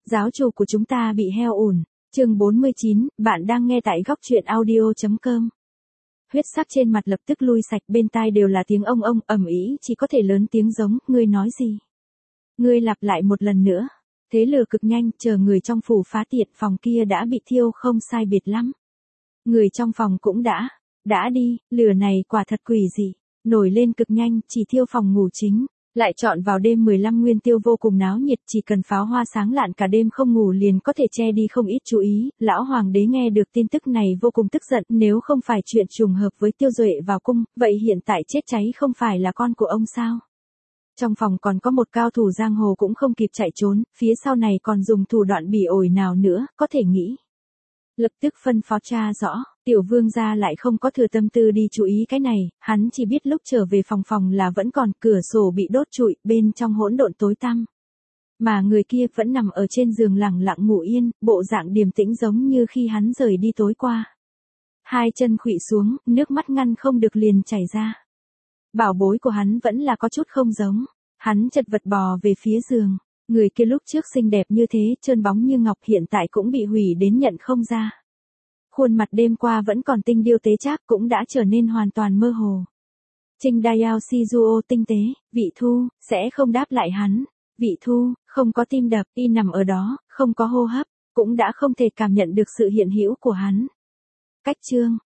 Giáo chủ của chúng ta bị heo ủn. Chương 49, bạn đang nghe tại góc truyện audio.com. Huyết sắc trên mặt lập tức lui sạch, bên tai đều là tiếng ông ầm ĩ, chỉ có thể lớn tiếng giống, ngươi nói gì? Ngươi lặp lại một lần nữa. Thế lửa cực nhanh, chờ người trong phủ phá tiệt, phòng kia đã bị thiêu không sai biệt lắm. Người trong phòng cũng đã đi, lửa này quả thật quỷ dị, nổi lên cực nhanh, chỉ thiêu phòng ngủ chính. Lại chọn vào đêm 15 nguyên tiêu vô cùng náo nhiệt, chỉ cần pháo hoa sáng lạn cả đêm không ngủ liền có thể che đi không ít chú ý. Lão hoàng đế nghe được tin tức này vô cùng tức giận, nếu không phải chuyện trùng hợp với Tiêu Duệ vào cung, vậy hiện tại chết cháy không phải là con của ông sao? Trong phòng còn có một cao thủ giang hồ cũng không kịp chạy trốn, phía sau này còn dùng thủ đoạn bỉ ổi nào nữa, có thể nghĩ. Lập tức phân phó tra rõ, tiểu vương gia lại không có thừa tâm tư đi chú ý cái này, hắn chỉ biết lúc trở về phòng là vẫn còn cửa sổ bị đốt trụi, bên trong hỗn độn tối tăm. Mà người kia vẫn nằm ở trên giường lẳng lặng ngủ yên, bộ dạng điềm tĩnh giống như khi hắn rời đi tối qua. Hai chân khuỵu xuống, nước mắt ngăn không được liền chảy ra. Bảo bối của hắn vẫn là có chút không giống, hắn chật vật bò về phía giường. Người kia lúc trước xinh đẹp như thế, trơn bóng như ngọc, hiện tại cũng bị hủy đến nhận không ra. Khuôn mặt đêm qua vẫn còn tinh điêu tế trác cũng đã trở nên hoàn toàn mơ hồ. Trinh Dayao Shizuo tinh tế, Vị Thu, sẽ không đáp lại hắn. Vị Thu, không có tim đập, y nằm ở đó, không có hô hấp, cũng đã không thể cảm nhận được sự hiện hữu của hắn. Cách chương,